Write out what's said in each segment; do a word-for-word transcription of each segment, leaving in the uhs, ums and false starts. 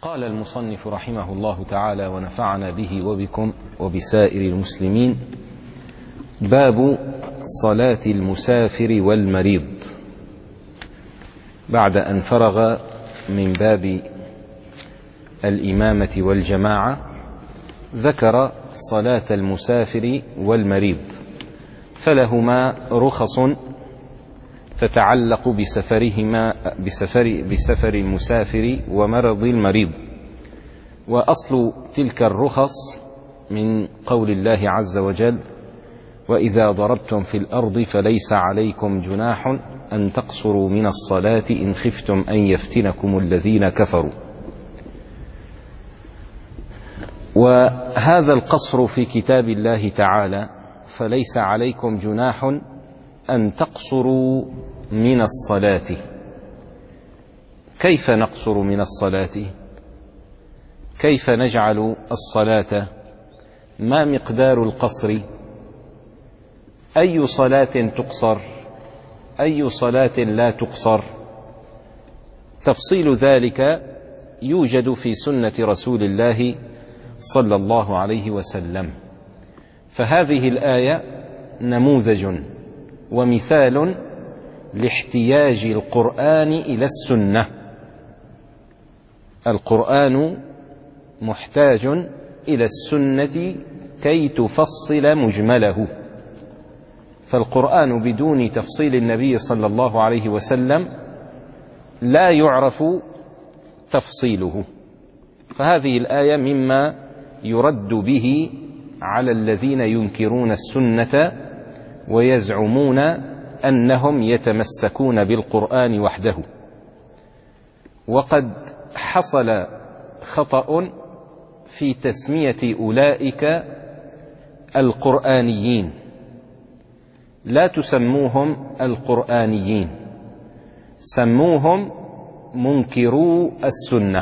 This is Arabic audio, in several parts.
قال المصنف رحمه الله تعالى ونفعنا به وبكم وبسائر المسلمين: باب صلاة المسافر والمريض. بعد أن فرغ من باب الإمامة والجماعة ذكر صلاة المسافر والمريض، فلهما رخص تتعلق بسفرهما بسفر, بسفر المسافر ومرض المريض. وأصل تلك الرخص من قول الله عز وجل: وإذا ضربتم في الأرض فليس عليكم جناح أن تقصروا من الصلاة إن خفتم أن يفتنكم الذين كفروا. وهذا القصر في كتاب الله تعالى: فليس عليكم جناح أن تقصروا من الصلاة. كيف نقصر من الصلاة؟ كيف نجعل الصلاة؟ ما مقدار القصر؟ أي صلاة تقصر؟ أي صلاة لا تقصر؟ تفصيل ذلك يوجد في سنة رسول الله صلى الله عليه وسلم. فهذه الآية نموذج ومثال لاحتياج القرآن إلى السنة. القرآن محتاج إلى السنة كي تفصل مجمله، فالقرآن بدون تفصيل النبي صلى الله عليه وسلم لا يعرف تفصيله. فهذه الآية مما يرد به على الذين ينكرون السنة ويزعمون أنهم يتمسكون بالقرآن وحده. وقد حصل خطأ في تسمية أولئك القرآنيين، لا تسموهم القرآنيين، سموهم منكرو السنة.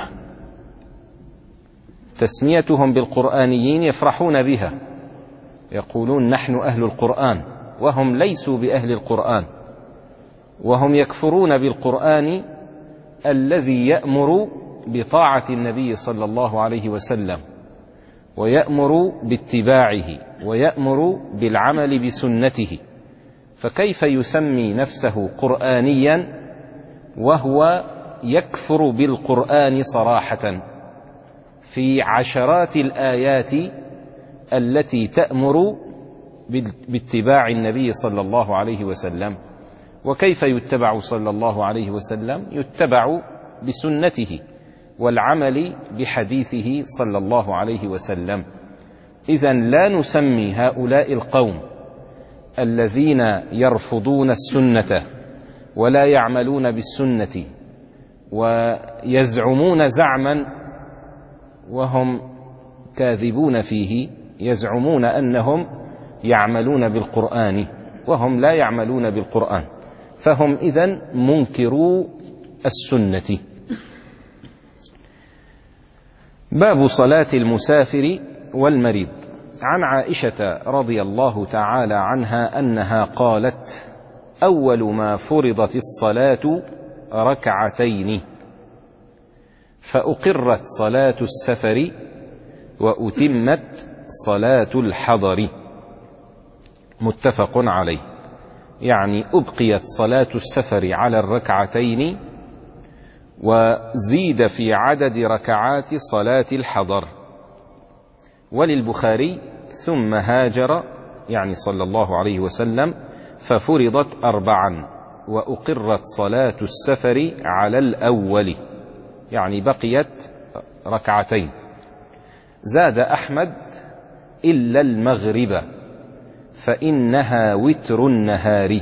تسميتهم بالقرآنيين يفرحون بها، يقولون نحن أهل القرآن، وهم ليسوا بأهل القرآن، وهم يكفرون بالقرآن الذي يأمر بطاعة النبي صلى الله عليه وسلم، ويأمر باتباعه، ويأمر بالعمل بسنته. فكيف يسمي نفسه قرآنيا وهو يكفر بالقرآن صراحة في عشرات الآيات التي تأمر باتباع النبي صلى الله عليه وسلم؟ وكيف يتبع صلى الله عليه وسلم؟ يتبع بسنته والعمل بحديثه صلى الله عليه وسلم. إذن لا نسمي هؤلاء القوم الذين يرفضون السنة ولا يعملون بالسنة ويزعمون زعما وهم كاذبون فيه، يزعمون أنهم يعملون بالقرآن وهم لا يعملون بالقرآن، فهم إذن منكرو السنة. باب صلاة المسافر والمريض. عن عائشة رضي الله تعالى عنها أنها قالت: أول ما فرضت الصلاة ركعتين، فأقرت صلاة السفر وأتمت صلاة الحضر. متفق عليه، يعني أبقيت صلاة السفر على الركعتين وزيد في عدد ركعات صلاة الحضر. وللبخاري: ثم هاجر، يعني صلى الله عليه وسلم، ففرضت أربعا وأقرت صلاة السفر على الأول، يعني بقيت ركعتين. زاد أحمد: إلا المغرب فإنها وتر النهار،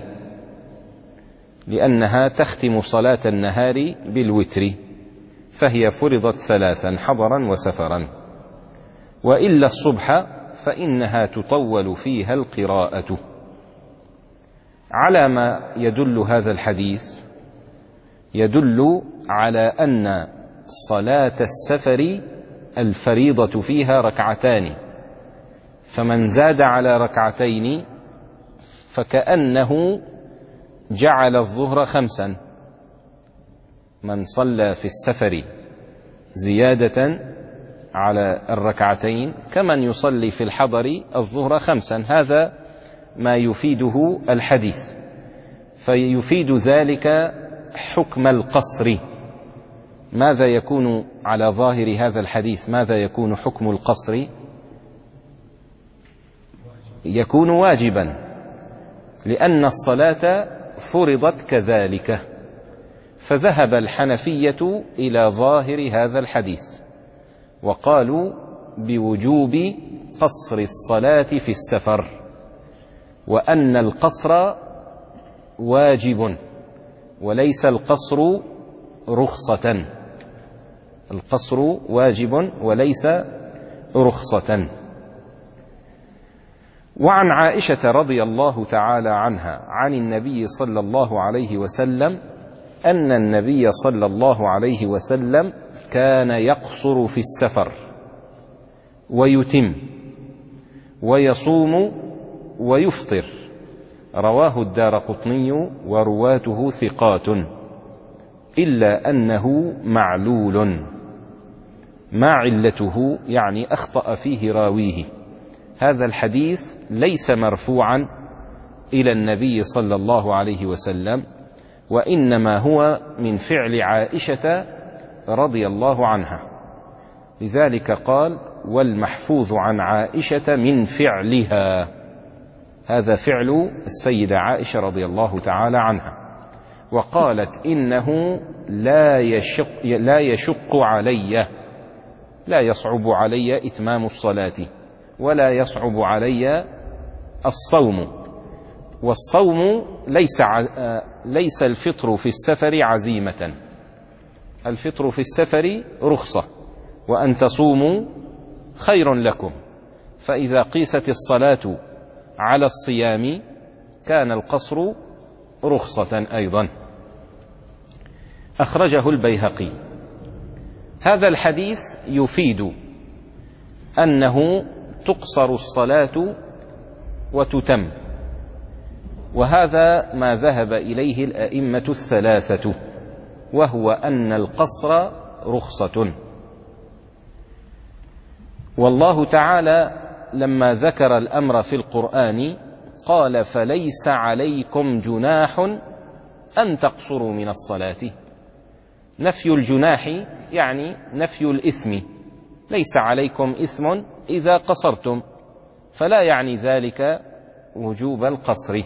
لأنها تختم صلاة النهار بالوتر، فهي فرضت ثلاثا حضرا وسفرا. وإلا الصبح فإنها تطول فيها القراءة. على ما يدل هذا الحديث؟ يدل على أن صلاة السفر الفريضة فيها ركعتان، فمن زاد على ركعتين فكأنه جعل الظهر خمسا. من صلى في السفر زيادة على الركعتين كمن يصلي في الحضر الظهر خمسا. هذا ما يفيده الحديث، فيفيد ذلك حكم القصر. ماذا يكون على ظاهر هذا الحديث؟ ماذا يكون حكم القصر؟ يكون واجبا، لأن الصلاة فرضت كذلك. فذهب الحنفية إلى ظاهر هذا الحديث وقالوا بوجوب قصر الصلاة في السفر، وأن القصر واجب وليس القصر رخصة. القصر واجب وليس رخصة. وعن عائشة رضي الله تعالى عنها عن النبي صلى الله عليه وسلم أن النبي صلى الله عليه وسلم كان يقصر في السفر ويتم ويصوم ويفطر. رواه الدارقطني ورواته ثقات، إلا أنه معلول. ما علته؟ يعني أخطأ فيه راويه. هذا الحديث ليس مرفوعا إلى النبي صلى الله عليه وسلم، وإنما هو من فعل عائشة رضي الله عنها. لذلك قال: والمحفوظ عن عائشة من فعلها. هذا فعل السيدة عائشة رضي الله تعالى عنها. وقالت: إنه لا يشق, لا يشق علي، لا يصعب علي إتمام الصلاة، ولا يصعب علي الصوم. والصوم ليس ليس الفطر في السفر عزيمة، الفطر في السفر رخصة، وأن تصوموا خير لكم. فإذا قيست الصلاة على الصيام كان القصر رخصة أيضا. أخرجه البيهقي. هذا الحديث يفيد أنه تقصر الصلاة وتتم، وهذا ما ذهب إليه الأئمة الثلاثة، وهو أن القصر رخصة. والله تعالى لما ذكر الأمر في القرآن قال: فليس عليكم جناح أن تقصروا من الصلاة. نفي الجناح يعني نفي الإثم، ليس عليكم إثم إذا قصرتم، فلا يعني ذلك وجوب القصر.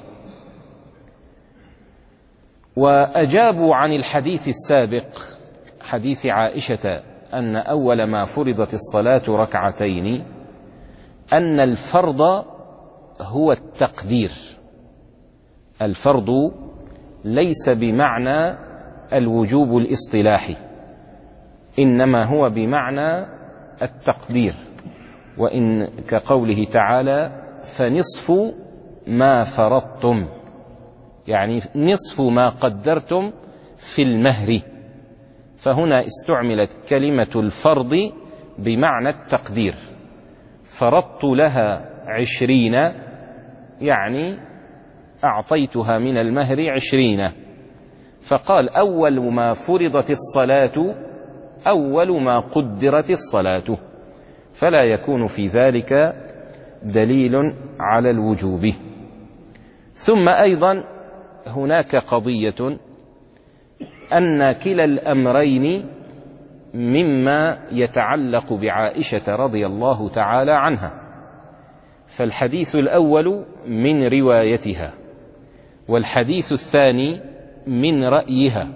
وأجابوا عن الحديث السابق، حديث عائشة أن أول ما فرضت الصلاة ركعتين، أن الفرض هو التقدير. الفرض ليس بمعنى الوجوب الاصطلاحي، إنما هو بمعنى التقدير. وإن كقوله تعالى: فنصف ما فرضتم، يعني نصف ما قدرتم في المهر. فهنا استعملت كلمة الفرض بمعنى التقدير. فرضت لها عشرين، يعني أعطيتها من المهر عشرين. فقال: أول ما فرضت الصلاة أول ما قدرت الصلاة، فلا يكون في ذلك دليل على الوجوب. ثم أيضا هناك قضية، أن كلا الأمرين مما يتعلق بعائشة رضي الله تعالى عنها. فالحديث الأول من روايتها، والحديث الثاني من رأيها.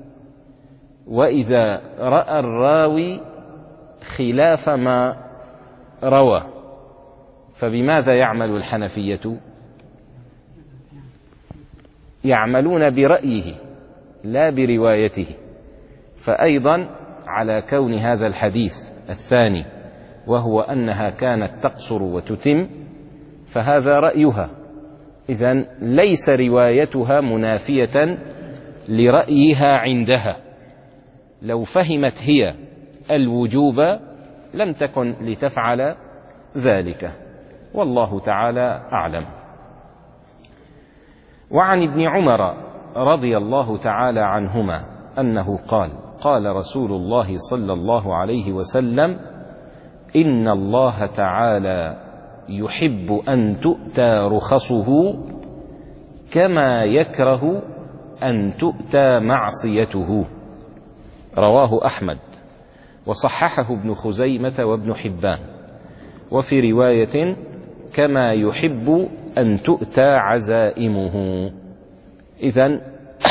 وإذا رأى الراوي خلاف ما روى فبماذا يعمل الحنفية؟ يعملون برأيه لا بروايته. فأيضا على كون هذا الحديث الثاني وهو أنها كانت تقصر وتتم، فهذا رأيها، إذن ليس روايتها منافية لرأيها عندها. لو فهمت هي الوجوب لم تكن لتفعل ذلك، والله تعالى أعلم. وعن ابن عمر رضي الله تعالى عنهما أنه قال: قال رسول الله صلى الله عليه وسلم: إن الله تعالى يحب أن تؤتى رخصه كما يكره أن تؤتى معصيته. رواه أحمد، وصححه ابن خزيمة وابن حبان، وفي رواية: كما يحب أن تؤتى عزائمه. إذن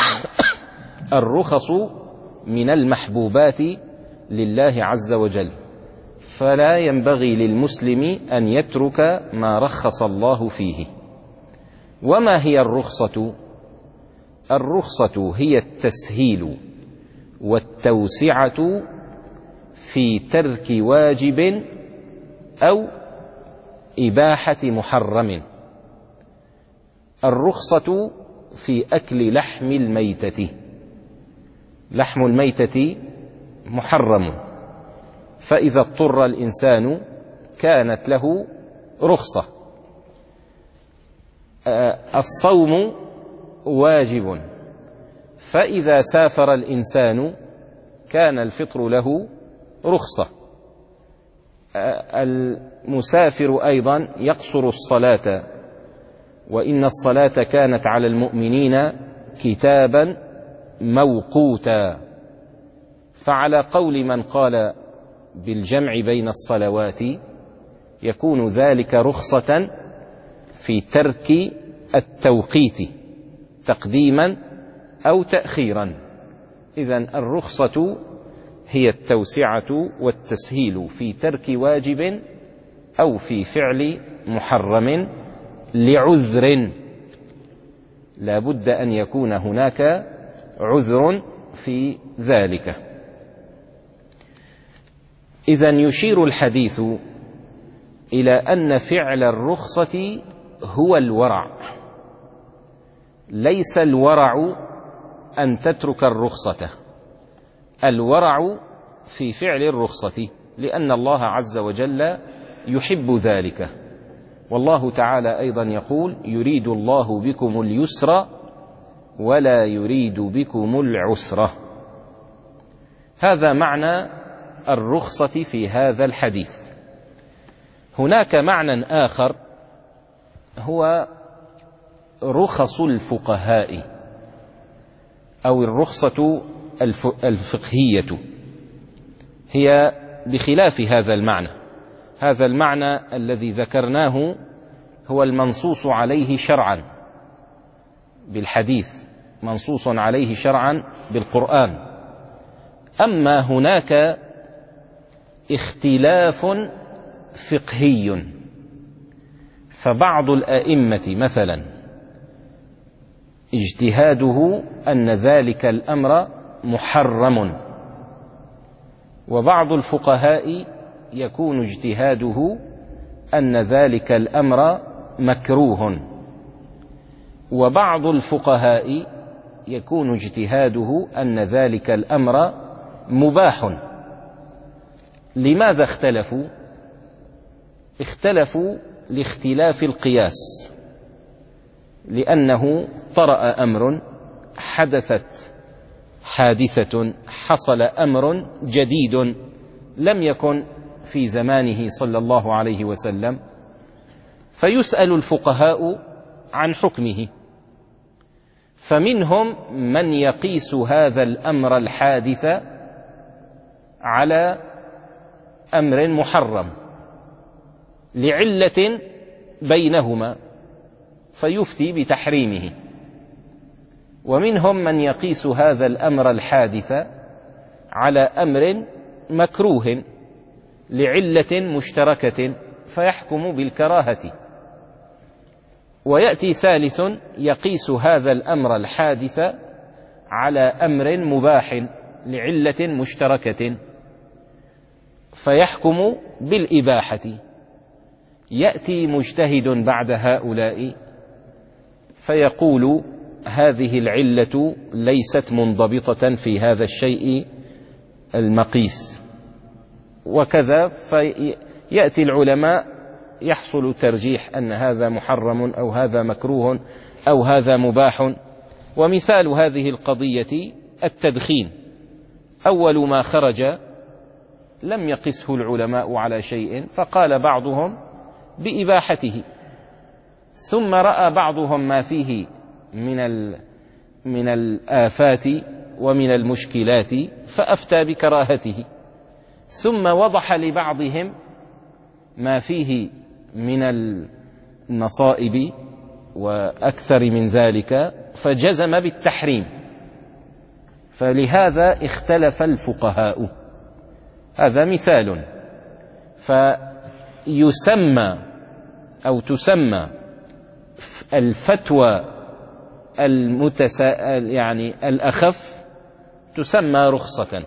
الرخص من المحبوبات لله عز وجل، فلا ينبغي للمسلم أن يترك ما رخص الله فيه. وما هي الرخصة؟ الرخصة هي التسهيل والتوسعة في ترك واجب أو إباحة محرم. الرخصة في أكل لحم الميتة. لحم الميتة محرم، فإذا اضطر الإنسان كانت له رخصة. الصوم واجب، فإذا سافر الإنسان كان الفطر له رخصة. المسافر أيضا يقصر الصلاة، وإن الصلاة كانت على المؤمنين كتابا موقوتا. فعلى قول من قال بالجمع بين الصلوات يكون ذلك رخصة في ترك التوقيت تقديما أو تأخيرا. إذن الرخصة هي التوسعة والتسهيل في ترك واجب أو في فعل محرم لعذر، لا بد أن يكون هناك عذر في ذلك. إذن يشير الحديث إلى أن فعل الرخصة هو الورع. ليس الورع أن تترك الرخصة، الورع في فعل الرخصة، لأن الله عز وجل يحب ذلك. والله تعالى أيضا يقول: يريد الله بكم اليسر ولا يريد بكم العسر. هذا معنى الرخصة في هذا الحديث. هناك معنى آخر هو رخص الفقهاء أو الرخصة الفقهية، هي بخلاف هذا المعنى. هذا المعنى الذي ذكرناه هو المنصوص عليه شرعا بالحديث، منصوص عليه شرعا بالقرآن. أما هناك اختلاف فقهي، فبعض الأئمة مثلا اجتهاده أن ذلك الأمر محرم، وبعض الفقهاء يكون اجتهاده أن ذلك الأمر مكروه، وبعض الفقهاء يكون اجتهاده أن ذلك الأمر مباح. لماذا اختلفوا؟ اختلفوا لاختلاف القياس، لأنه طرأ أمر، حدثت حادثة، حصل أمر جديد لم يكن في زمانه صلى الله عليه وسلم، فيسأل الفقهاء عن حكمه. فمنهم من يقيس هذا الأمر الحادث على أمر محرم لعلة بينهما فيفتي بتحريمه، ومنهم من يقيس هذا الأمر الحادث على أمر مكروه لعلة مشتركة فيحكم بالكراهة، ويأتي ثالث يقيس هذا الأمر الحادث على أمر مباح لعلة مشتركة فيحكم بالإباحة. يأتي مجتهد بعد هؤلاء فيقول: هذه العلة ليست منضبطة في هذا الشيء المقيس، وكذا. فيأتي العلماء يحصل ترجيح أن هذا محرم أو هذا مكروه أو هذا مباح. ومثال هذه القضية التدخين أول ما خرج لم يقسه العلماء على شيء، فقال بعضهم بإباحته، ثم رأى بعضهم ما فيه من من الآفات ومن المشكلات فأفتى بكراهته، ثم وضح لبعضهم ما فيه من المصائب وأكثر من ذلك فجزم بالتحريم. فلهذا اختلف الفقهاء. هذا مثال. فيسمى أو تسمى الفتوى المتسا يعني الأخف تسمى رخصة.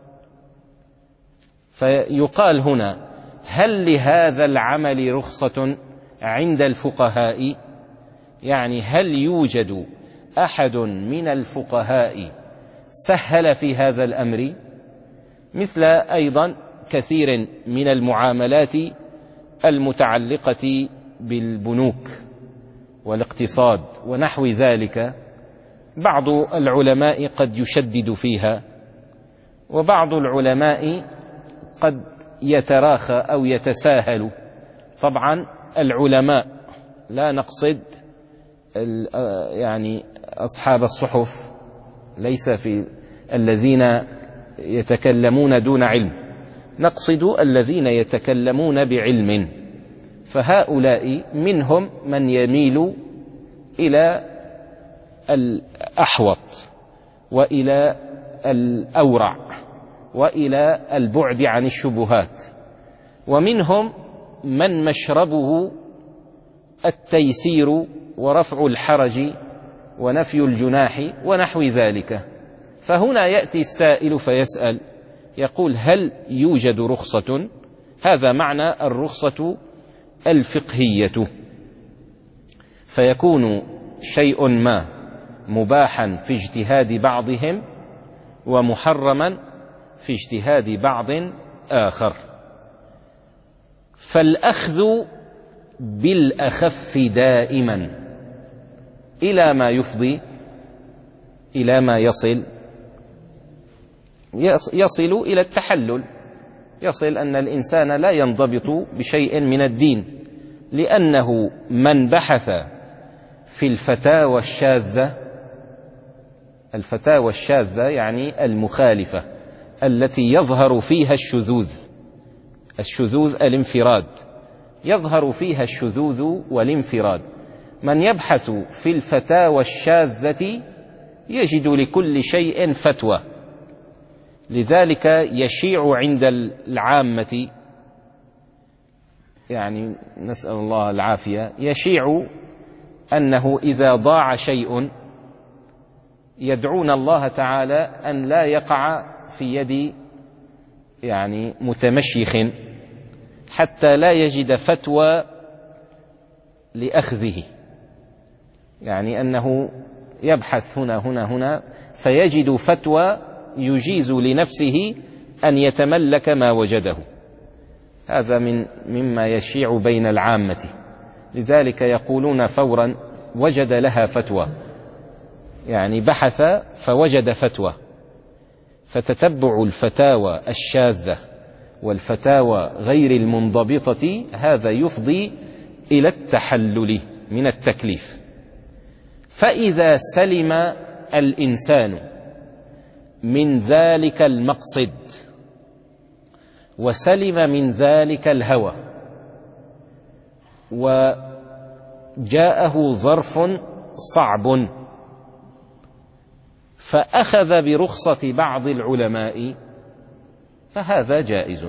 فيقال هنا: هل لهذا العمل رخصة عند الفقهاء؟ يعني هل يوجد أحد من الفقهاء سهل في هذا الأمر؟ مثل أيضا كثير من المعاملات المتعلقة بالبنوك والاقتصاد ونحو ذلك، بعض العلماء قد يشدد فيها، وبعض العلماء قد يتراخى أو يتساهل. طبعا العلماء لا نقصد يعني أصحاب الصحف، ليس في الذين يتكلمون دون علم، نقصد الذين يتكلمون بعلم، فهؤلاء منهم من يميل إلى الأحوط وإلى الأورع وإلى البعد عن الشبهات، ومنهم من مشربه التيسير ورفع الحرج ونفي الجناح ونحو ذلك. فهنا يأتي السائل فيسأل يقول: هل يوجد رخصة؟ هذا معنى الرخصة الفقهية. فيكون شيء ما مباحا في اجتهاد بعضهم ومحرما في اجتهاد بعض آخر. فالأخذ بالأخف دائما إلى ما يفضي إلى ما يصل يصل إلى التحلل، يصل أن الإنسان لا ينضبط بشيء من الدين، لأنه من بحث في الفتاوى الشاذة، الفتاوى الشاذة يعني المخالفة التي يظهر فيها الشذوذ، الشذوذ الانفراد، يظهر فيها الشذوذ والانفراد. من يبحث في الفتاوى الشاذة يجد لكل شيء فتوى، لذلك يشيع عند العامة، يعني نسأل الله العافية، يشيع أنه إذا ضاع شيء يدعون الله تعالى أن لا يقع في يد يعني متمشيخ حتى لا يجد فتوى لأخذه، يعني أنه يبحث هنا هنا هنا فيجد فتوى يجيز لنفسه أن يتملك ما وجده. هذا من مما يشيع بين العامة، لذلك يقولون فورا: وجد لها فتوى، يعني بحث فوجد فتوى. فتتبع الفتاوى الشاذة والفتاوى غير المنضبطة هذا يفضي إلى التحلل من التكليف. فإذا سلم الإنسان من ذلك المقصد وسلم من ذلك الهوى وجاءه ظرف صعب فأخذ برخصة بعض العلماء فهذا جائز،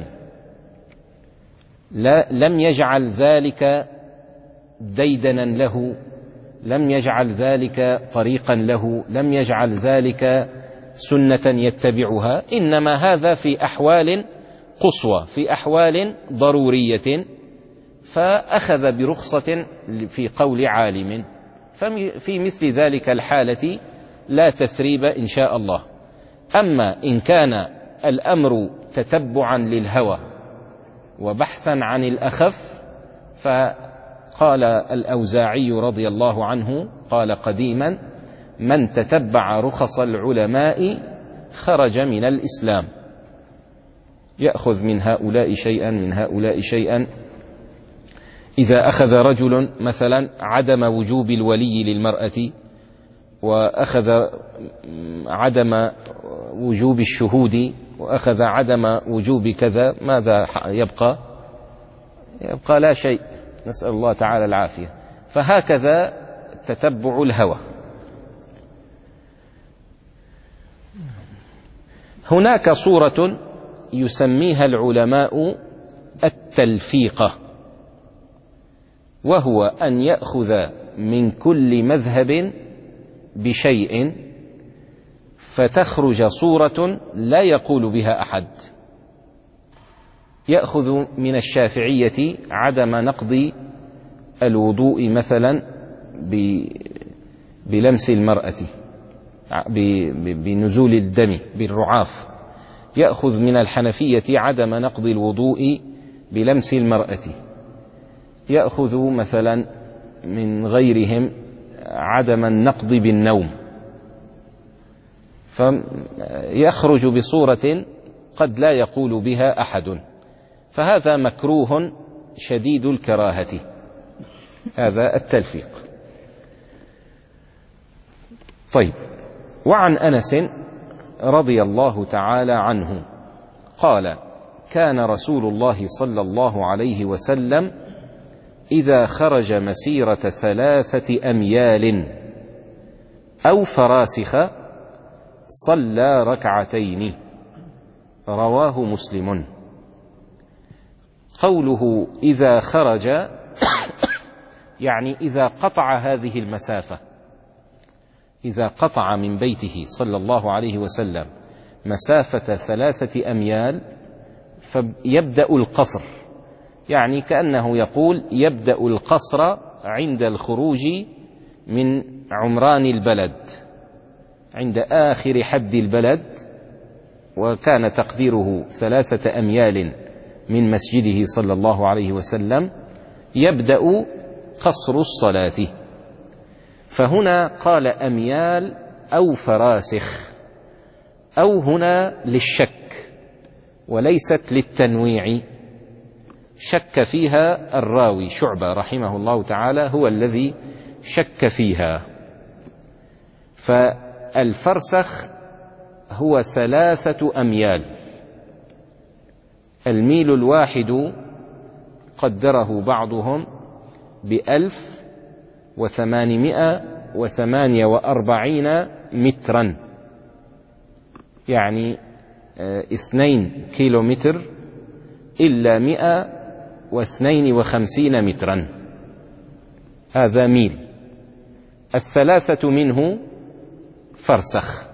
لا لم يجعل ذلك ديدنا له، لم يجعل ذلك طريقا له، لم يجعل ذلك سنة يتبعها، إنما هذا في أحوال قصوى، في أحوال ضرورية، فأخذ برخصة في قول عالم. ففي مثل ذلك الحالة لا تثريب إن شاء الله. أما إن كان الأمر تتبعا للهوى وبحثا عن الأخف، فقال الأوزاعي رضي الله عنه قال قديما: من تتبع رخص العلماء خرج من الإسلام، يأخذ من هؤلاء شيئا من هؤلاء شيئا. إذا أخذ رجل مثلا عدم وجوب الولي للمرأة، وأخذ عدم وجوب الشهود، وأخذ عدم وجوب كذا، ماذا يبقى؟ يبقى لا شيء، نسأل الله تعالى العافية. فهكذا تتبع الهوى. هناك صورة يسميها العلماء التلفيقة، وهو أن يأخذ من كل مذهب بشيء فتخرج صورة لا يقول بها أحد. يأخذ من الشافعية عدم نقض الوضوء مثلا بلمس المرأة، بنزول الدم بالرعاف. يأخذ من الحنفية عدم نقض الوضوء بلمس المرأة. يأخذ مثلا من غيرهم عدم النقض بالنوم. فيخرج بصورة قد لا يقول بها أحد، فهذا مكروه شديد الكراهة، هذا التلفيق. طيب، وعن أنس رضي الله تعالى عنه قال: كان رسول الله صلى الله عليه وسلم إذا خرج مسيرة ثلاثة أميال أو فراسخ صلى ركعتين. رواه مسلم. قوله إذا خرج يعني إذا قطع هذه المسافة، إذا قطع من بيته صلى الله عليه وسلم مسافة ثلاثة أميال فيبدأ القصر، يعني كأنه يقول يبدأ القصر عند الخروج من عمران البلد، عند آخر حد البلد، وكان تقديره ثلاثة أميال من مسجده صلى الله عليه وسلم، يبدأ قصر الصلاة. فهنا قال أميال أو فراسخ، أو هنا للشك وليست للتنويع، شك فيها الراوي شعبة رحمه الله تعالى، هو الذي شك فيها. فالفرسخ هو ثلاثة أميال. الميل الواحد قدره بعضهم بألف وثمانمائة وثمانية وأربعين مترا، يعني اثنين كيلو متر إلا مئة واثنين وخمسين مترا، هذا ميل. الثلاثة منه فرسخ.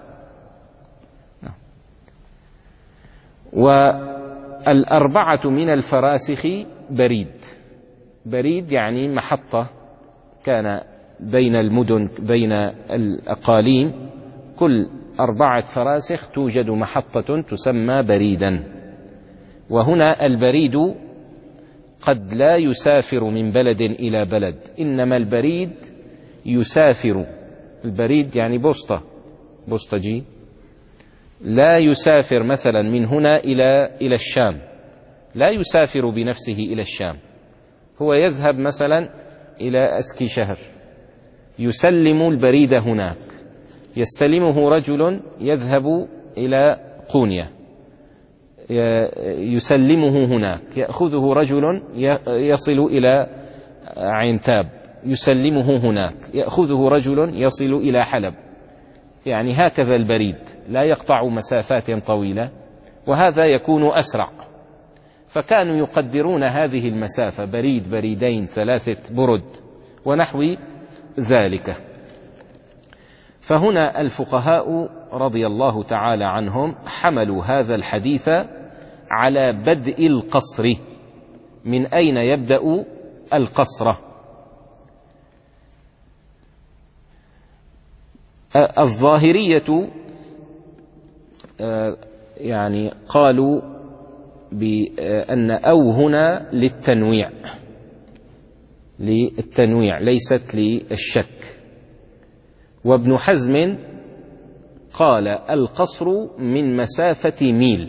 والأربعة من الفراسخ بريد. بريد يعني محطة كان بين المدن، بين الأقاليم، كل أربعة فراسخ توجد محطة تسمى بريدا. وهنا البريد قد لا يسافر من بلد إلى بلد، إنما البريد يسافر. البريد يعني بوسطة، بوسطجي، لا يسافر مثلا من هنا إلى إلى الشام، لا يسافر بنفسه إلى الشام، هو يذهب مثلا إلى أسكي شهر، يسلم البريد هناك، يستلمه رجل يذهب إلى قونيا، يسلمه هناك، يأخذه رجل يصل إلى عينتاب، يسلمه هناك، يأخذه رجل يصل إلى حلب. يعني هكذا البريد لا يقطع مسافات طويلة، وهذا يكون أسرع. فكانوا يقدرون هذه المسافة بريد، بريدين، ثلاثة برد ونحو ذلك. فهنا الفقهاء رضي الله تعالى عنهم حملوا هذا الحديث على بدء القصر، من أين يبدأ القصر. الظاهرية يعني قالوا بأن أو هنا للتنويع، للتنويع ليست للشك. وابن حزم قال القصر من مسافة ميل،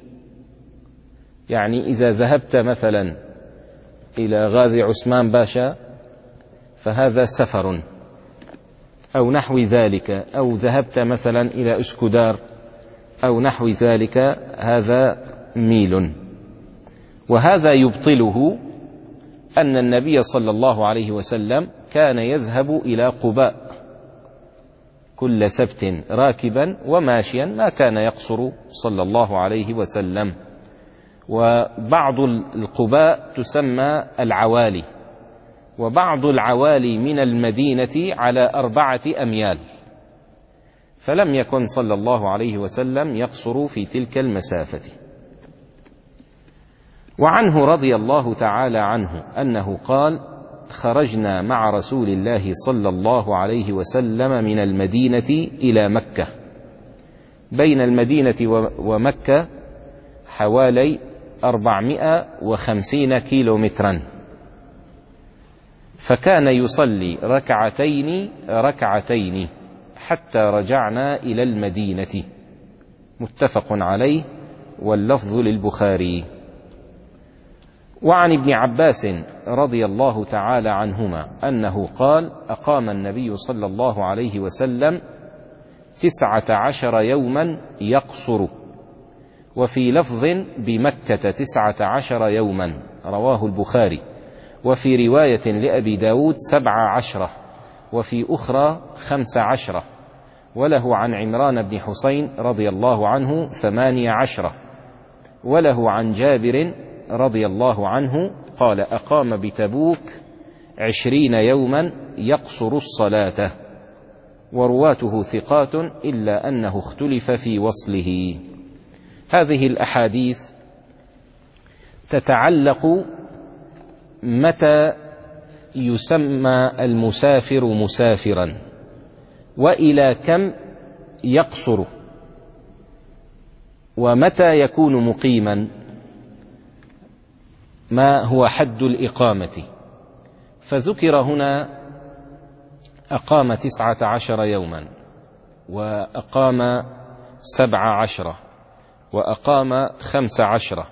يعني إذا ذهبت مثلا إلى غازي عثمان باشا فهذا سفر أو نحو ذلك، أو ذهبت مثلا إلى أسكدار أو نحو ذلك، هذا ميل. وهذا يبطله أن النبي صلى الله عليه وسلم كان يذهب إلى قباء كل سبت راكبا وماشيا، ما كان يقصر صلى الله عليه وسلم. وبعض القباء تسمى العوالي، وبعض العوالي من المدينة على أربعة أميال، فلم يكن صلى الله عليه وسلم يقصر في تلك المسافة. وعنه رضي الله تعالى عنه أنه قال: خرجنا مع رسول الله صلى الله عليه وسلم من المدينة إلى مكة، بين المدينة ومكة حوالي أربعمائة وخمسين كيلو مترا، فكان يصلي ركعتين ركعتين حتى رجعنا إلى المدينة. متفق عليه واللفظ للبخاري. وعن ابن عباس رضي الله تعالى عنهما أنه قال: أقام النبي صلى الله عليه وسلم تسعة عشر يوما يقصر، وفي لفظ بمكة تسعة عشر يوما، رواه البخاري. وفي رواية لأبي داود سبع عشرة، وفي أخرى خمس عشرة. وله عن عمران بن حسين رضي الله عنه ثمانية عشرة. وله عن جابر رضي الله عنه قال: أقام بتبوك عشرين يوما يقصر الصلاة. ورواته ثقات إلا أنه اختلف في وصله. هذه الأحاديث تتعلق متى يسمى المسافر مسافرا، وإلى كم يقصر، ومتى يكون مقيما، ما هو حد الإقامة. فذكر هنا أقام تسعة عشر يوما، وأقام سبع عشرة، وأقام خمس عشرة.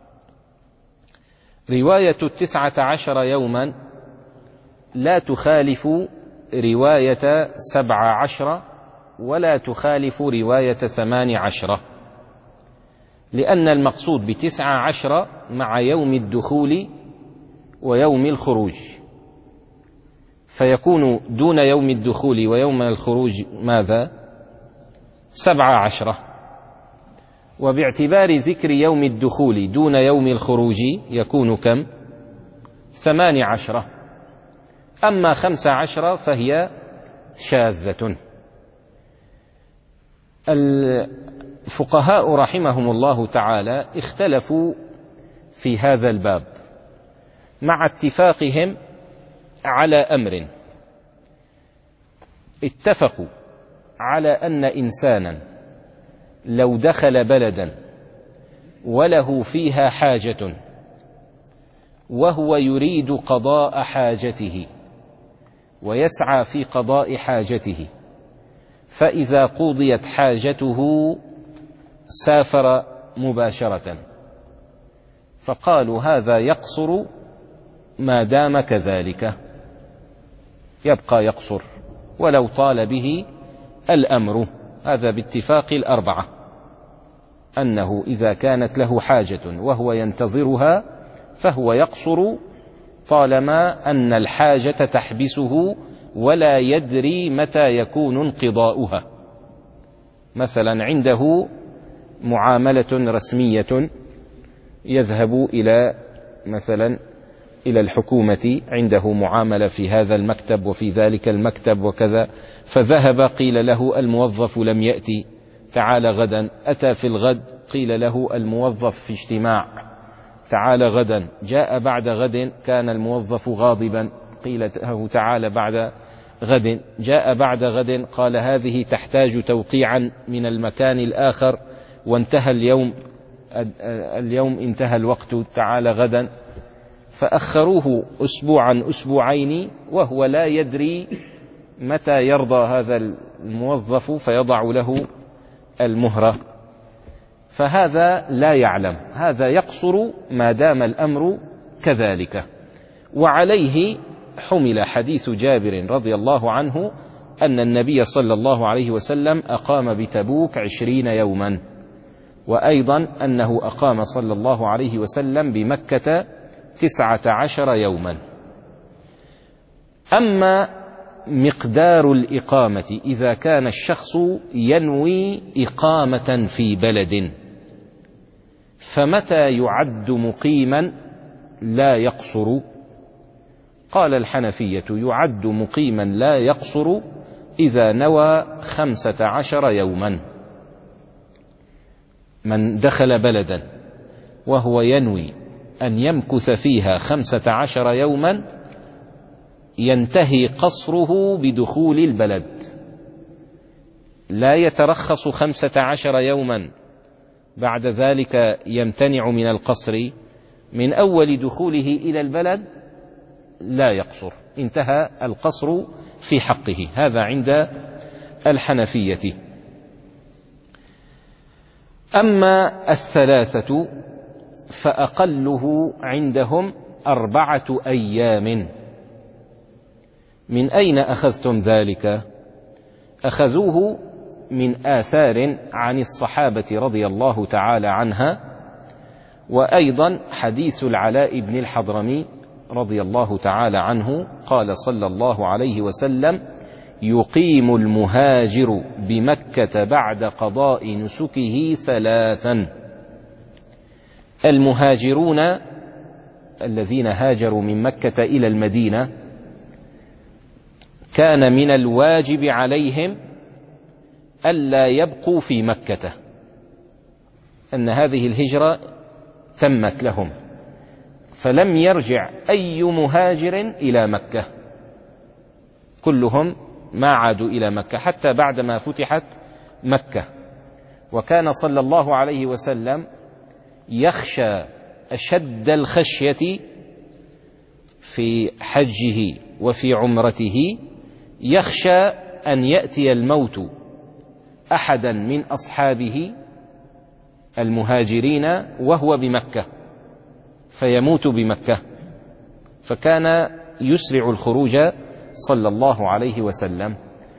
رواية التسعة عشر يوما لا تخالف رواية سبع عشرة، ولا تخالف رواية ثمان عشرة، لأن المقصود بتسعة عشرة مع يوم الدخول ويوم الخروج، فيكون دون يوم الدخول ويوم الخروج ماذا؟ سبع عشرة. وباعتبار ذكر يوم الدخول دون يوم الخروج يكون كم؟ ثمان عشرة. أما خمس عشرة فهي شاذة. الفقهاء رحمهم الله تعالى اختلفوا في هذا الباب مع اتفاقهم على أمر. اتفقوا على أن إنسانا لو دخل بلدا وله فيها حاجة وهو يريد قضاء حاجته ويسعى في قضاء حاجته، فإذا قضيت حاجته سافر مباشرة، فقالوا هذا يقصر ما دام كذلك، يبقى يقصر ولو طال به الأمر. هذا باتفاق الأربعة، أنه إذا كانت له حاجة وهو ينتظرها فهو يقصر طالما أن الحاجة تحبسه ولا يدري متى يكون انقضاؤها. مثلا عنده معاملة رسمية، يذهب إلى مثلا إلى الحكومة، عنده معاملة في هذا المكتب وفي ذلك المكتب وكذا، فذهب قيل له الموظف لم يأتي، تعال غدا. أتى في الغد قيل له الموظف في اجتماع، تعال غدا. جاء بعد غد كان الموظف غاضبا، قيل له تعال بعد غد. جاء بعد غد قال هذه تحتاج توقيعا من المكان الآخر وانتهى اليوم، اليوم انتهى الوقت، تعال غدا. فأخروه أسبوعا أسبوعين وهو لا يدري متى يرضى هذا الموظف، فيضع له المهرة، فهذا لا يعلم، هذا يقصر ما دام الأمر كذلك. وعليه حمل حديث جابر رضي الله عنه أن النبي صلى الله عليه وسلم أقام بتبوك عشرين يوما، وأيضا أنه أقام صلى الله عليه وسلم بمكة تسعة عشر يوما. أما مقدار الإقامة إذا كان الشخص ينوي إقامة في بلد، فمتى يعد مقيما لا يقصر؟ قال الحنفية: يعد مقيما لا يقصر إذا نوى خمسة عشر يوما. من دخل بلدا وهو ينوي أن يمكث فيها خمسة عشر يوما ينتهي قصره بدخول البلد، لا يترخص خمسة عشر يوما بعد ذلك يمتنع من القصر، من أول دخوله إلى البلد لا يقصر، انتهى القصر في حقه. هذا عند الحنفية. أما الثلاثة فأقله عندهم أربعة أيام. من أين أخذتم ذلك؟ أخذوه من آثار عن الصحابة رضي الله تعالى عنها، وأيضا حديث العلاء بن الحضرمي رضي الله تعالى عنه قال صلى الله عليه وسلم: يقيم المهاجر بمكة بعد قضاء نسكه ثلاثا. المهاجرون الذين هاجروا من مكة إلى المدينة كان من الواجب عليهم ألا يبقوا في مكة، أن هذه الهجرة تمت لهم، فلم يرجع أي مهاجر إلى مكة، كلهم ما عادوا إلى مكة حتى بعدما فتحت مكة. وكان صلى الله عليه وسلم يخشى أشد الخشية في حجه وفي عمرته، يخشى أن يأتي الموت أحدا من أصحابه المهاجرين وهو بمكة فيموت بمكة، فكان يسرع الخروج صلى الله عليه وسلم.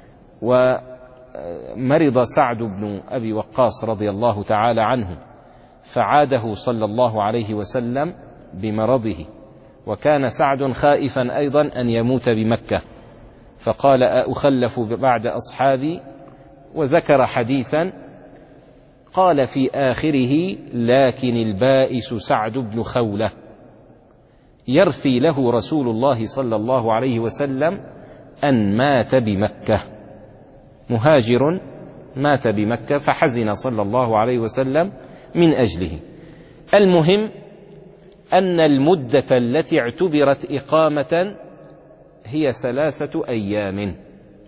ومرض سعد بن أبي وقاص رضي الله تعالى عنه فعاده صلى الله عليه وسلم بمرضه، وكان سعد خائفا أيضا أن يموت بمكة، فقال: أخلف بعد أصحابي، وذكر حديثا قال في آخره: لكن البائس سعد بن خولة، يرثي له رسول الله صلى الله عليه وسلم أن مات بمكة، مهاجر مات بمكة، فحزن صلى الله عليه وسلم من أجله. المهم أن المدة التي اعتبرت إقامة هي ثلاثة أيام،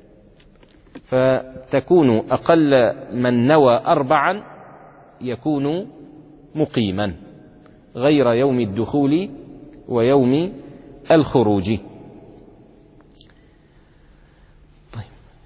فتكون أقل من نوى أربعا يكون مقيما غير يوم الدخول ويوم الخروج. طيب،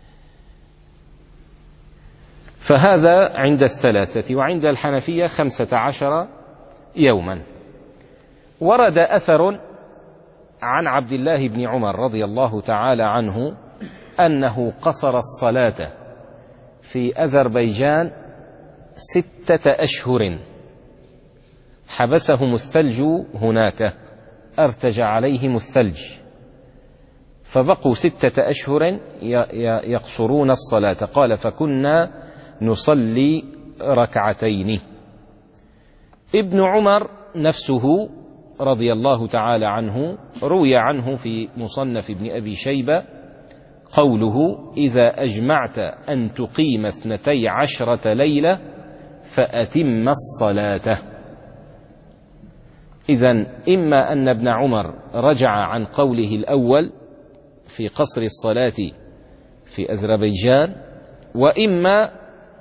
فهذا عند الثلاثة. وعند الحنفية خمسة عشر يوما. ورد أثر عن عبد الله بن عمر رضي الله تعالى عنه أنه قصر الصلاة في أذربيجان ستة أشهر، حبسهم الثلج هناك، ارتجع عليهم الثلج، فبقوا ستة أشهر يقصرون الصلاة. قال: فكنا نصلي ركعتين. ابن عمر نفسه رضي الله تعالى عنه روي عنه في مصنف ابن أبي شيبة قوله: إذا أجمعت أن تقيم اثنتي عشرة ليلة فأتم الصلاة. إذن إما أن ابن عمر رجع عن قوله الأول في قصر الصلاة في أذربيجان، وإما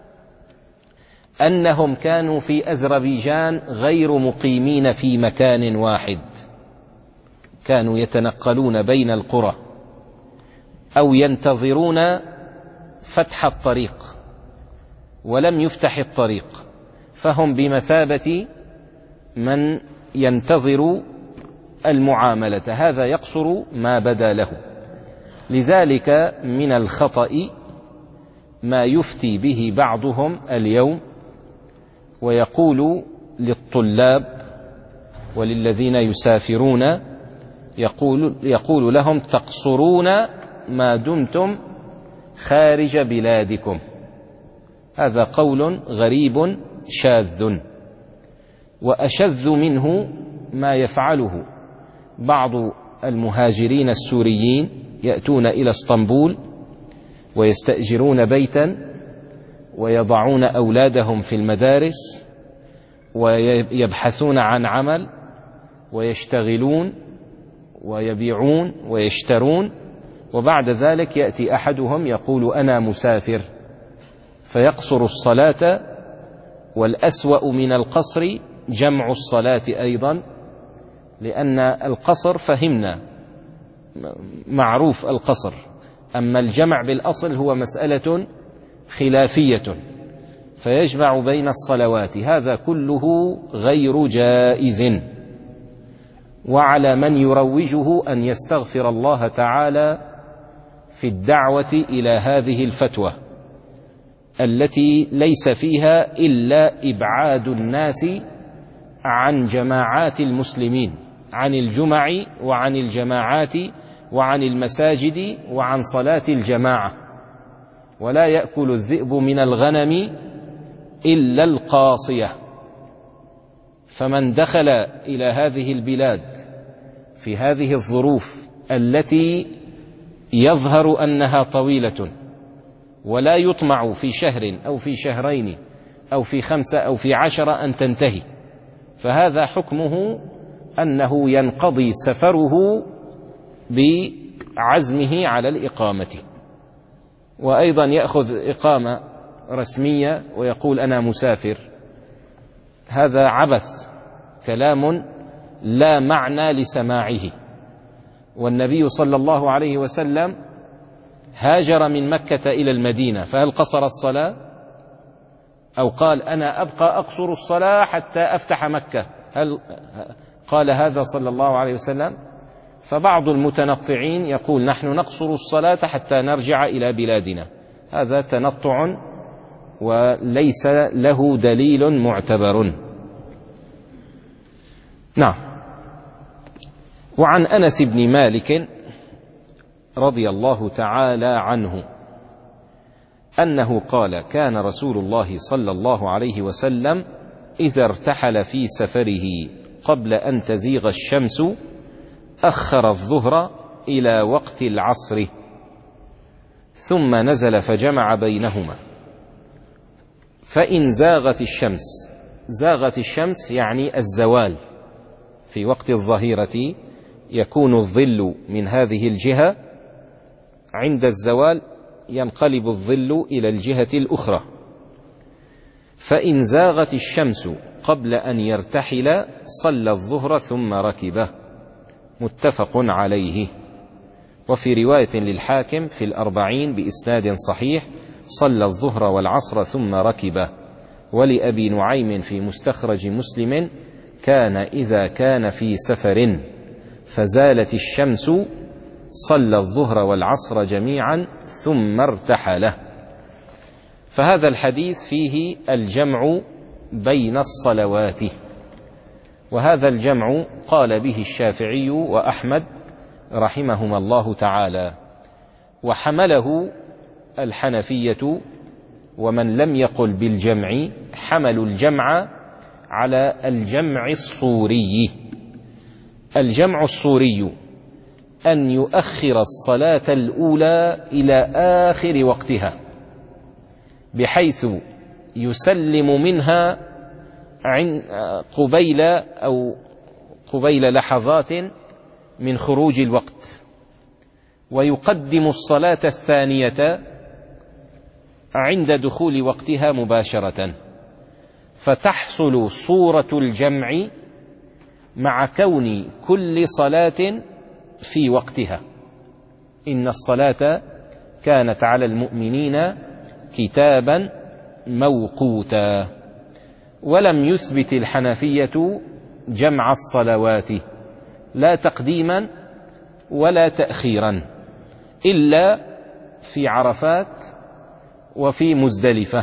أنهم كانوا في أذربيجان غير مقيمين في مكان واحد، كانوا يتنقلون بين القرى أو ينتظرون فتح الطريق، ولم يفتح الطريق، فهم بمثابة من ينتظر المعاملة، هذا يقصر ما بدا له. لذلك من الخطأ ما يفتي به بعضهم اليوم ويقول للطلاب وللذين يسافرون، يقول, يقول لهم تقصرون ما دمتم خارج بلادكم. هذا قول غريب شاذ، وأشذ منه ما يفعله بعض المهاجرين السوريين، يأتون إلى اسطنبول ويستأجرون بيتا ويضعون أولادهم في المدارس ويبحثون عن عمل ويشتغلون ويبيعون ويشترون، وبعد ذلك يأتي أحدهم يقول أنا مسافر فيقصر الصلاة. والأسوأ من القصر جمع الصلاة أيضا، لأن القصر فهمنا معروف القصر، أما الجمع بالأصل هو مسألة خلافية، فيجمع بين الصلوات. هذا كله غير جائز، وعلى من يروجه أن يستغفر الله تعالى في الدعوة إلى هذه الفتوى التي ليس فيها إلا إبعاد الناس عن جماعات المسلمين، عن الجمع وعن الجماعات وعن المساجد وعن صلاة الجماعة. ولا يأكل الذئب من الغنم إلا القاصية. فمن دخل إلى هذه البلاد في هذه الظروف التي يظهر أنها طويلة ولا يطمع في شهر أو في شهرين أو في خمسة أو في عشرة أن تنتهي، فهذا حكمه أنه ينقضي سفره بعزمه على الإقامة. وأيضا يأخذ إقامة رسمية ويقول أنا مسافر، هذا عبث، كلام لا معنى لسماعه. والنبي صلى الله عليه وسلم هاجر من مكة إلى المدينة، فهل قصر الصلاة؟ أو قال أنا أبقى أقصر الصلاة حتى أفتح مكة؟ هل قال هذا صلى الله عليه وسلم؟ فبعض المتنطعين يقول نحن نقصر الصلاة حتى نرجع إلى بلادنا. هذا تنطع وليس له دليل معتبر. نعم. وعن أنس بن مالك رضي الله تعالى عنه أنه قال كان رسول الله صلى الله عليه وسلم إذا ارتحل في سفره قبل أن تزيغ الشمس أخر الظهر إلى وقت العصر ثم نزل فجمع بينهما، فإن زاغت الشمس، زاغت الشمس يعني الزوال، في وقت الظهيرة يكون الظل من هذه الجهة، عند الزوال ينقلب الظل إلى الجهة الأخرى. فإن زاغت الشمس قبل أن يرتحل صلى الظهر ثم ركبه، متفق عليه. وفي رواية للحاكم في الأربعين بإسناد صحيح صلى الظهر والعصر ثم ركبه. ولأبي نعيم في مستخرج مسلم كان إذا كان في سفر فزالت الشمس صلى الظهر والعصر جميعا ثم ارتحله. فهذا الحديث فيه الجمع بين الصلوات، وهذا الجمع قال به الشافعي وأحمد رحمهما الله تعالى، وحمله الحنفية، ومن لم يقل بالجمع حملوا الجمع على الجمع الصوري. الجمع الصوري أن يؤخر الصلاة الأولى إلى آخر وقتها، بحيث يسلم منها عن قبيل أو قبيل لحظات من خروج الوقت، ويقدم الصلاة الثانية عند دخول وقتها مباشرة، فتحصل صورة الجمع مع كون كل صلاة في وقتها. إن الصلاة كانت على المؤمنين كتابا موقوتا. ولم يثبت الحنفية جمع الصلوات لا تقديما ولا تأخيرا إلا في عرفات وفي مزدلفة.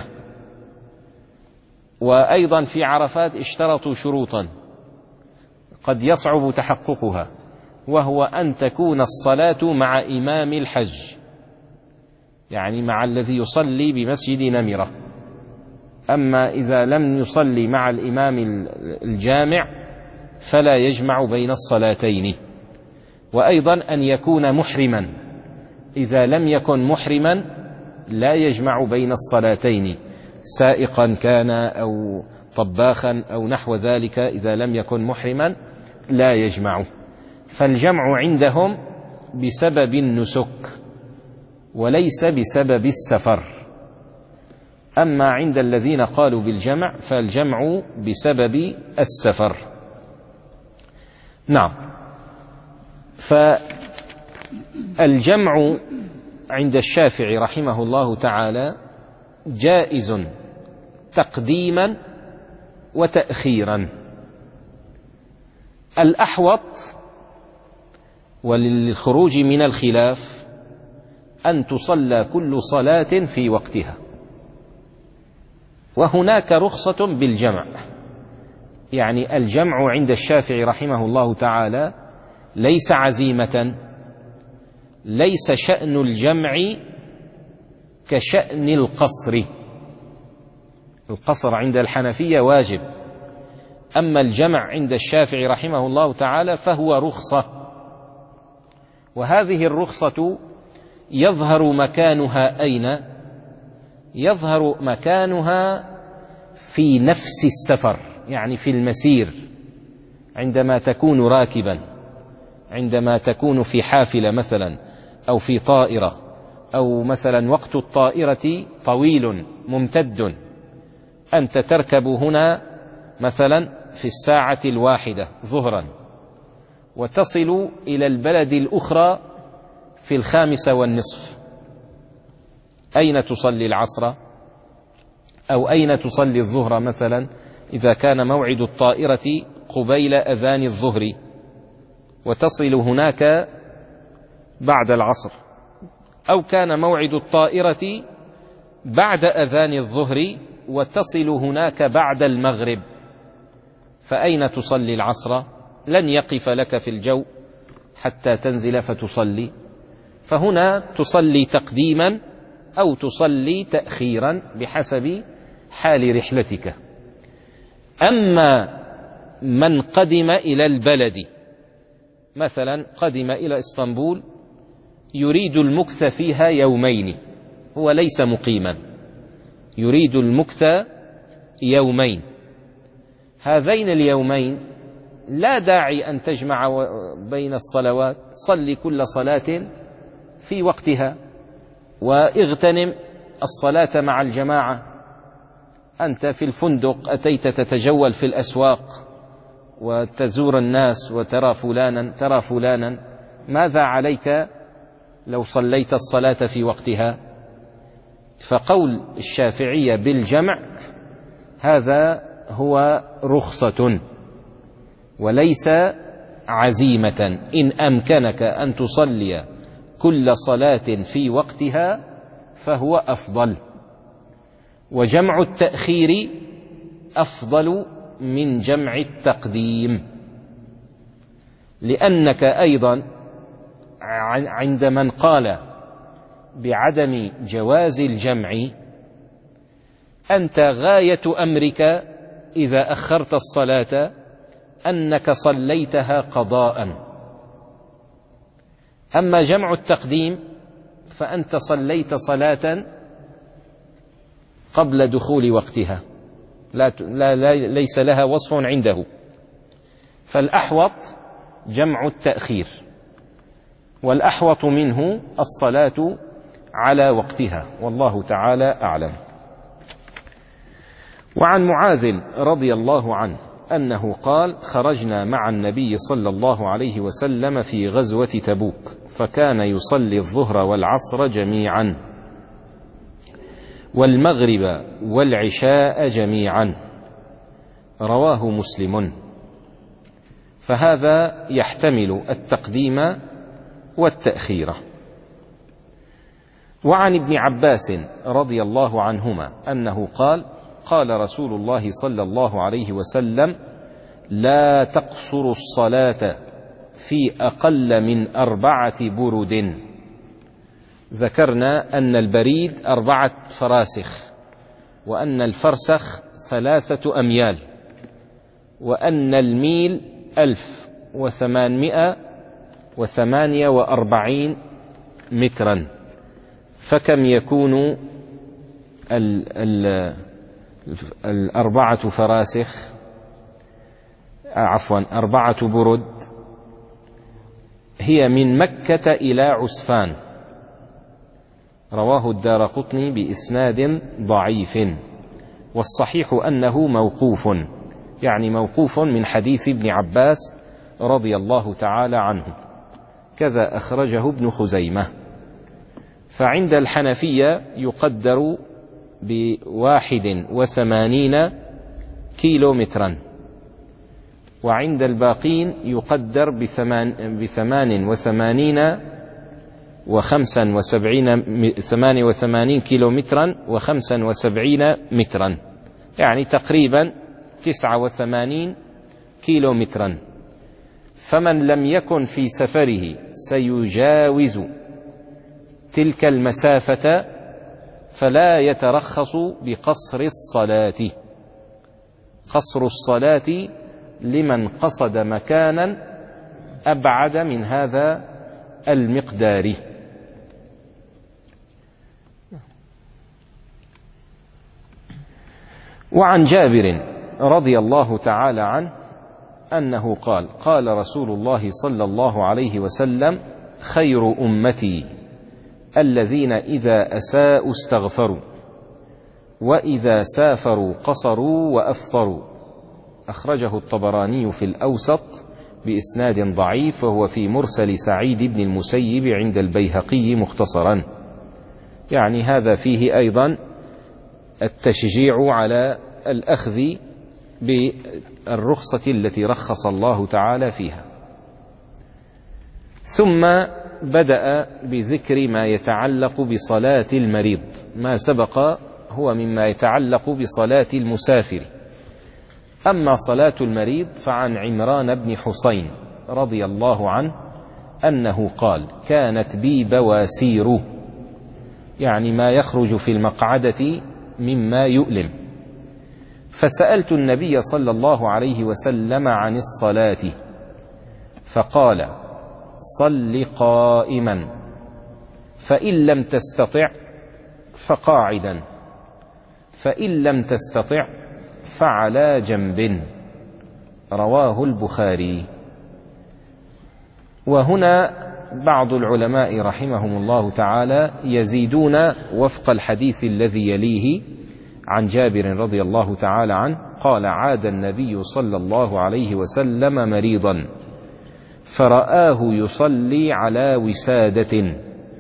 وأيضا في عرفات اشترطوا شروطا قد يصعب تحققها، وهو أن تكون الصلاة مع إمام الحج، يعني مع الذي يصلي بمسجد نمرة. أما إذا لم يصلي مع الإمام الجامع فلا يجمع بين الصلاتين. وأيضا أن يكون محرما، إذا لم يكن محرما لا يجمع بين الصلاتين، سائقا كان أو طباخا أو نحو ذلك، إذا لم يكن محرما لا يجمع. فالجمع عندهم بسبب النسك وليس بسبب السفر. أما عند الذين قالوا بالجمع فالجمع بسبب السفر. نعم. فالجمع عند الشافعي رحمه الله تعالى جائز تقديما وتأخيرا. الأحوط وللخروج من الخلاف أن تصلى كل صلاة في وقتها، وهناك رخصة بالجمع. يعني الجمع عند الشافعي رحمه الله تعالى ليس عزيمة، ليس شأن الجمع كشأن القصر. القصر عند الحنفية واجب، أما الجمع عند الشافعي رحمه الله تعالى فهو رخصة. وهذه الرخصة يظهر مكانها أين؟ يظهر مكانها في نفس السفر، يعني في المسير، عندما تكون راكبا، عندما تكون في حافلة مثلا أو في طائرة، أو مثلا وقت الطائرة طويل ممتد، أنت تركب هنا مثلا في الساعة الواحدة ظهرا وتصل إلى البلد الأخرى في الخامسة والنصف، أين تصلي العصر؟ أو أين تصلي الظهر مثلا إذا كان موعد الطائرة قبيل أذان الظهر وتصل هناك بعد العصر، أو كان موعد الطائرة بعد أذان الظهر وتصل هناك بعد المغرب، فأين تصلي العصر؟ لن يقف لك في الجو حتى تنزل فتصلي، فهنا تصلي تقديما أو تصلي تأخيرا بحسب حال رحلتك. أما من قدم إلى البلد، مثلا قدم إلى إسطنبول يريد المكث فيها يومين، هو ليس مقيما، يريد المكث يومين، هذين اليومين لا داعي أن تجمع بين الصلوات، صلي كل صلاة في وقتها واغتنم الصلاة مع الجماعة. أنت في الفندق أتيت تتجول في الأسواق وتزور الناس وترى فلانا ترى فلانا، ماذا عليك لو صليت الصلاة في وقتها؟ فقول الشافعية بالجمع هذا هو رخصة وليس عزيمة. إن أمكنك أن تصلي كل صلاة في وقتها فهو أفضل، وجمع التأخير أفضل من جمع التقديم، لأنك أيضا عند من قال بعدم جواز الجمع أنت غاية أمرك إذا أخرت الصلاة أنك صليتها قضاء. أما جمع التقديم فأنت صليت صلاة قبل دخول وقتها، لا لا لا ليس لها وصف عنده، فالأحوط جمع التأخير، والأحوط منه الصلاة على وقتها، والله تعالى أعلم. وعن معاذ رضي الله عنه أنه قال: خرجنا مع النبي صلى الله عليه وسلم في غزوة تبوك، فكان يصلي الظهر والعصر جميعا، والمغرب والعشاء جميعا. رواه مسلم. فهذا يحتمل التقديم والتأخير. وعن ابن عباس رضي الله عنهما أنه قال: قال رسول الله صلى الله عليه وسلم: لا تقصروا الصلاة في أقل من أربعة برد. ذكرنا أن البريد أربعة فراسخ، وأن الفرسخ ثلاثة أميال، وأن الميل ألف وثمانمائة وثمانية وأربعين مترا. فكم يكون ال ال الأربعة فراسخ عفوا أربعة برد؟ هي من مكة إلى عسفان. رواه الدارقطني بإسناد ضعيف، والصحيح أنه موقوف، يعني موقوف من حديث ابن عباس رضي الله تعالى عنه، كذا أخرجه ابن خزيمة. فعند الحنفية يقدر بواحد وثمانين كيلو مترا، وعند الباقين يقدر بثمان, بثمان وثمانين وخمسا وسبعين ثمان وثمانين كيلو مترا وخمسا وسبعين مترا، يعني تقريبا تسعة وثمانين كيلو مترا. فمن لم يكن في سفره سيجاوز تلك المسافة فلا يترخص بقصر الصلاة. قصر الصلاة لمن قصد مكانا أبعد من هذا المقدار. وعن جابر رضي الله تعالى عنه أنه قال: قال رسول الله صلى الله عليه وسلم: خير أمتي الذين إذا أساءوا استغفروا، وإذا سافروا قصروا وأفطروا. أخرجه الطبراني في الأوسط بإسناد ضعيف، وهو في مرسل سعيد بن المسيب عند البيهقي مختصرا. يعني هذا فيه أيضا التشجيع على الأخذ بالرخصة التي رخص الله تعالى فيها. ثم بدأ بذكر ما يتعلق بصلاة المريض. ما سبق هو مما يتعلق بصلاة المسافر. أما صلاة المريض فعن عمران بن حسين رضي الله عنه أنه قال: كانت بي بواسير، يعني ما يخرج في المقعدة مما يؤلم، فسألت النبي صلى الله عليه وسلم عن الصلاة فقال: صل قائما، فإن لم تستطع فقاعدا، فإن لم تستطع فعلى جنب. رواه البخاري. وهنا بعض العلماء رحمهم الله تعالى يزيدون وفق الحديث الذي يليه عن جابر رضي الله تعالى عنه قال: عاد النبي صلى الله عليه وسلم مريضا فرآه يصلي على وسادة،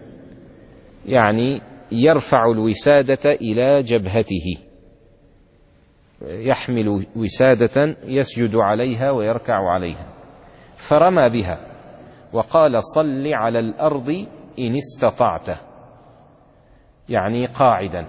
يعني يرفع الوسادة إلى جبهته، يحمل وسادة يسجد عليها ويركع عليها، فرمى بها وقال: صل على الأرض إن استطعت، يعني قاعدا،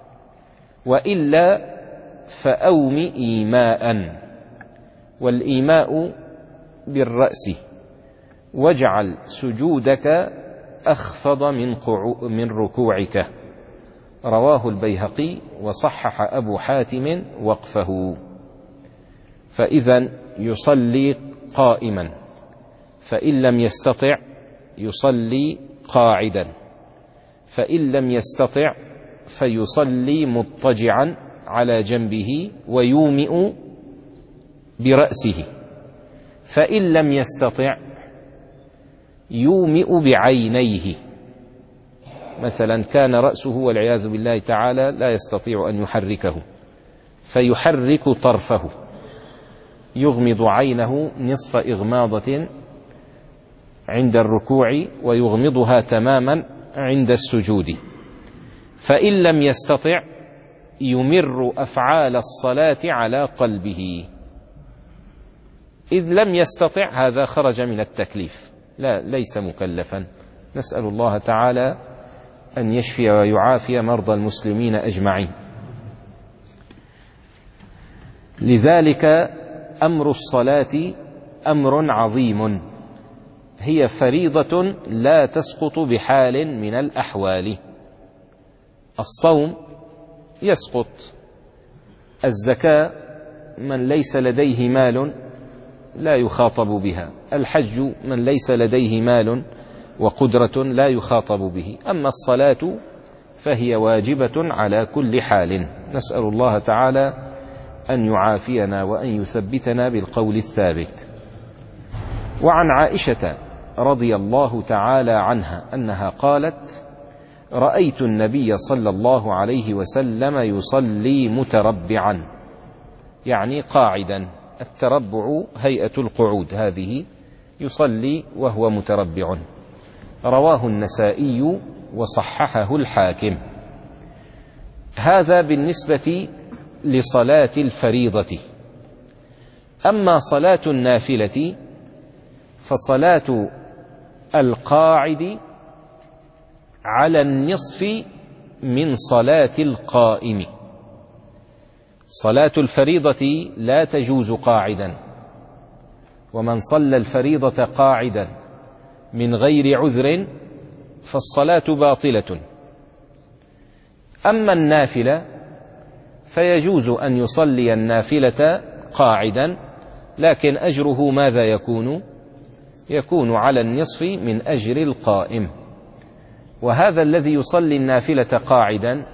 وإلا فأوم إيماء، والإيماء بالرأس، واجعل سجودك أخفض من, من ركوعك. رواه البيهقي وصحح أبو حاتم وقفه. فإذا يصلي قائما، فإن لم يستطع يصلي قاعدا، فإن لم يستطع فيصلي مضطجعا على جنبه ويومئ برأسه، فإن لم يستطع يومئ بعينيه. مثلا كان رأسه والعياذ بالله تعالى لا يستطيع أن يحركه، فيحرك طرفه، يغمض عينه نصف إغماضة عند الركوع ويغمضها تماما عند السجود. فإن لم يستطع يمر أفعال الصلاة على قلبه، إذ لم يستطع هذا خرج من التكليف، لا ليس مكلفا. نسأل الله تعالى أن يشفي ويعافي مرضى المسلمين أجمعين. لذلك أمر الصلاة أمر عظيم، هي فريضة لا تسقط بحال من الأحوال. الصوم يسقط، الزكاة من ليس لديه مال لا يخاطب بها، الحج من ليس لديه مال وقدرة لا يخاطب به، أما الصلاة فهي واجبة على كل حال. نسأل الله تعالى أن يعافينا وأن يثبتنا بالقول الثابت. وعن عائشة رضي الله تعالى عنها أنها قالت: رأيت النبي صلى الله عليه وسلم يصلي متربعا، يعني قاعدا، التربع هيئة القعود هذه، يصلي وهو متربع. رواه النسائي وصححه الحاكم. هذا بالنسبة لصلاة الفريضة. أما صلاة النافلة فصلاة القاعد على النصف من صلاة القائم. صلاة الفريضة لا تجوز قاعدا، ومن صلى الفريضة قاعدا من غير عذر فالصلاة باطلة. أما النافلة فيجوز أن يصلي النافلة قاعدا، لكن أجره ماذا يكون؟ يكون على النصف من أجر القائم. وهذا الذي يصلي النافلة قاعدا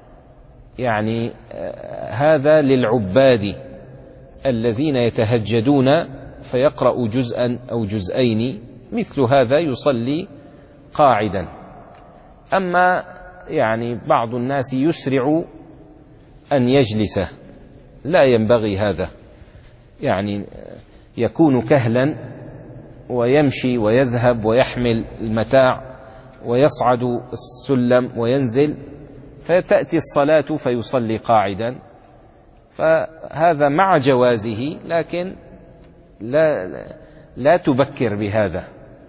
يعني هذا للعباد الذين يتهجدون فيقرأ جزءا أو جزئين، مثل هذا يصلي قاعدا. أما يعني بعض الناس يسرع أن يجلس، لا ينبغي هذا، يعني يكون كهلا ويمشي ويذهب ويحمل المتاع ويصعد السلم وينزل، فتأتي الصلاة فيصلي قاعدا، فهذا مع جوازه، لكن لا, لا تبكر بهذا،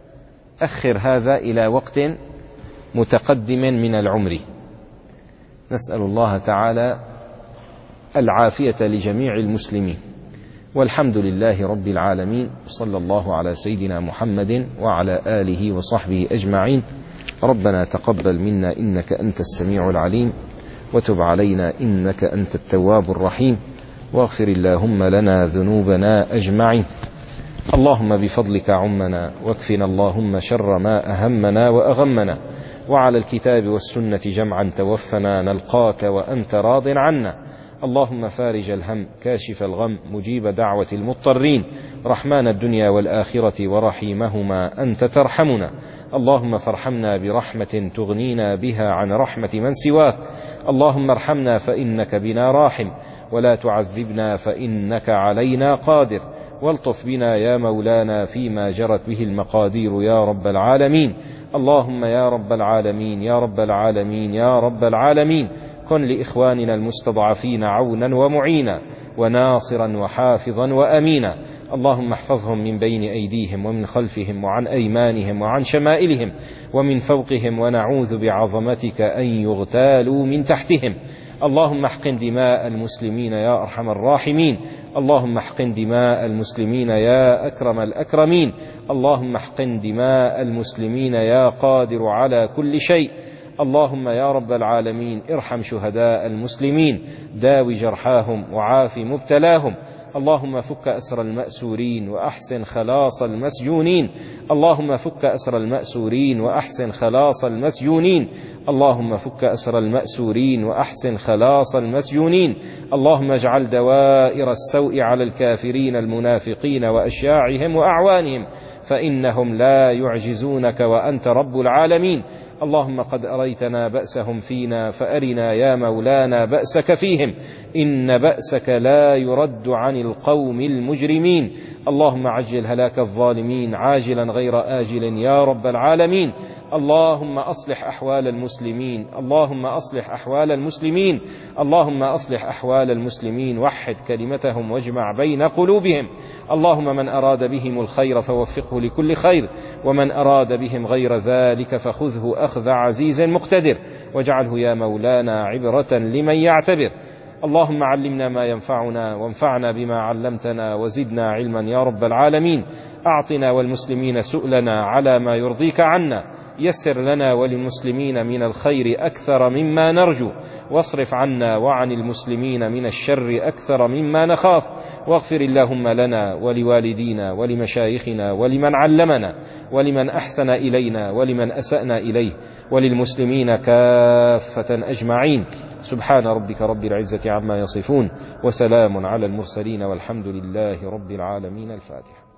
أخر هذا إلى وقت متقدم من العمر. نسأل الله تعالى العافية لجميع المسلمين، والحمد لله رب العالمين، صلى الله على سيدنا محمد وعلى آله وصحبه أجمعين. ربنا تقبل منا إنك أنت السميع العليم، وتب علينا إنك أنت التواب الرحيم، واغفر اللهم لنا ذنوبنا أجمعين. اللهم بفضلك عمنا، واكفنا اللهم شر ما أهمنا وأغمنا، وعلى الكتاب والسنة جمعا توفنا نلقاك وأنت راض عنا. اللهم فارج الهم، كاشف الغم، مجيب دعوة المضطرين، رحمن الدنيا والآخرة ورحيمهما، أنت ترحمنا. اللهم فارحمنا برحمة تغنينا بها عن رحمة من سواك. اللهم ارحمنا فإنك بنا راحم، ولا تعذبنا فإنك علينا قادر، والطف بنا يا مولانا فيما جرت به المقادير يا رب العالمين. اللهم يا رب العالمين يا رب العالمين يا رب العالمين، كن لإخواننا المستضعفين عونا ومعينا وناصرا وحافظا وأمينا. اللهم احفظهم من بين أيديهم ومن خلفهم وعن أيمانهم وعن شمائلهم ومن فوقهم، ونعوذ بعظمتك أن يغتالوا من تحتهم. اللهم احقن دماء المسلمين يا أرحم الراحمين. اللهم احقن دماء المسلمين يا أكرم الأكرمين. اللهم احقن دماء المسلمين يا قادر على كل شيء. اللهم يا رب العالمين ارحم شهداء المسلمين، داوي جرحاهم وعاف مبتلاهم. اللهم فك أسر المأسورين وأحسن خلاص المسجونين. اللهم فك أسر المأسورين وأحسن خلاص المسجونين. اللهم فك أسر المأسورين وأحسن خلاص المسجونين. اللهم اجعل دوائر السوء على الكافرين المنافقين وأشياعهم وأعوانهم، فإنهم لا يعجزونك وأنت رب العالمين. اللهم قد أريتنا بأسهم فينا، فأرنا يا مولانا بأسك فيهم، إن بأسك لا يرد عن القوم المجرمين. اللهم عجل هلاك الظالمين عاجلا غير آجل يا رب العالمين. اللهم أصلح أحوال المسلمين اللهم أصلح أحوال المسلمين اللهم أصلح أحوال المسلمين وحد كلمتهم واجمع بين قلوبهم. اللهم من أراد بهم الخير فوفقه لكل خير، ومن أراد بهم غير ذلك فخذه أخذ عزيز مقتدر، واجعله يا مولانا عبرة لمن يعتبر. اللهم علمنا ما ينفعنا وانفعنا بما علمتنا وزدنا علما يا رب العالمين. أعطنا والمسلمين سؤلنا على ما يرضيك عنا، يسر لنا وللمسلمين من الخير أكثر مما نرجو، واصرف عنا وعن المسلمين من الشر أكثر مما نخاف. واغفر اللهم لنا ولوالدينا ولمشايخنا ولمن علمنا ولمن أحسن إلينا ولمن أسأنا إليه وللمسلمين كافة أجمعين. سبحان ربك رب العزة عما يصفون، وسلام على المرسلين، والحمد لله رب العالمين. الفاتحة.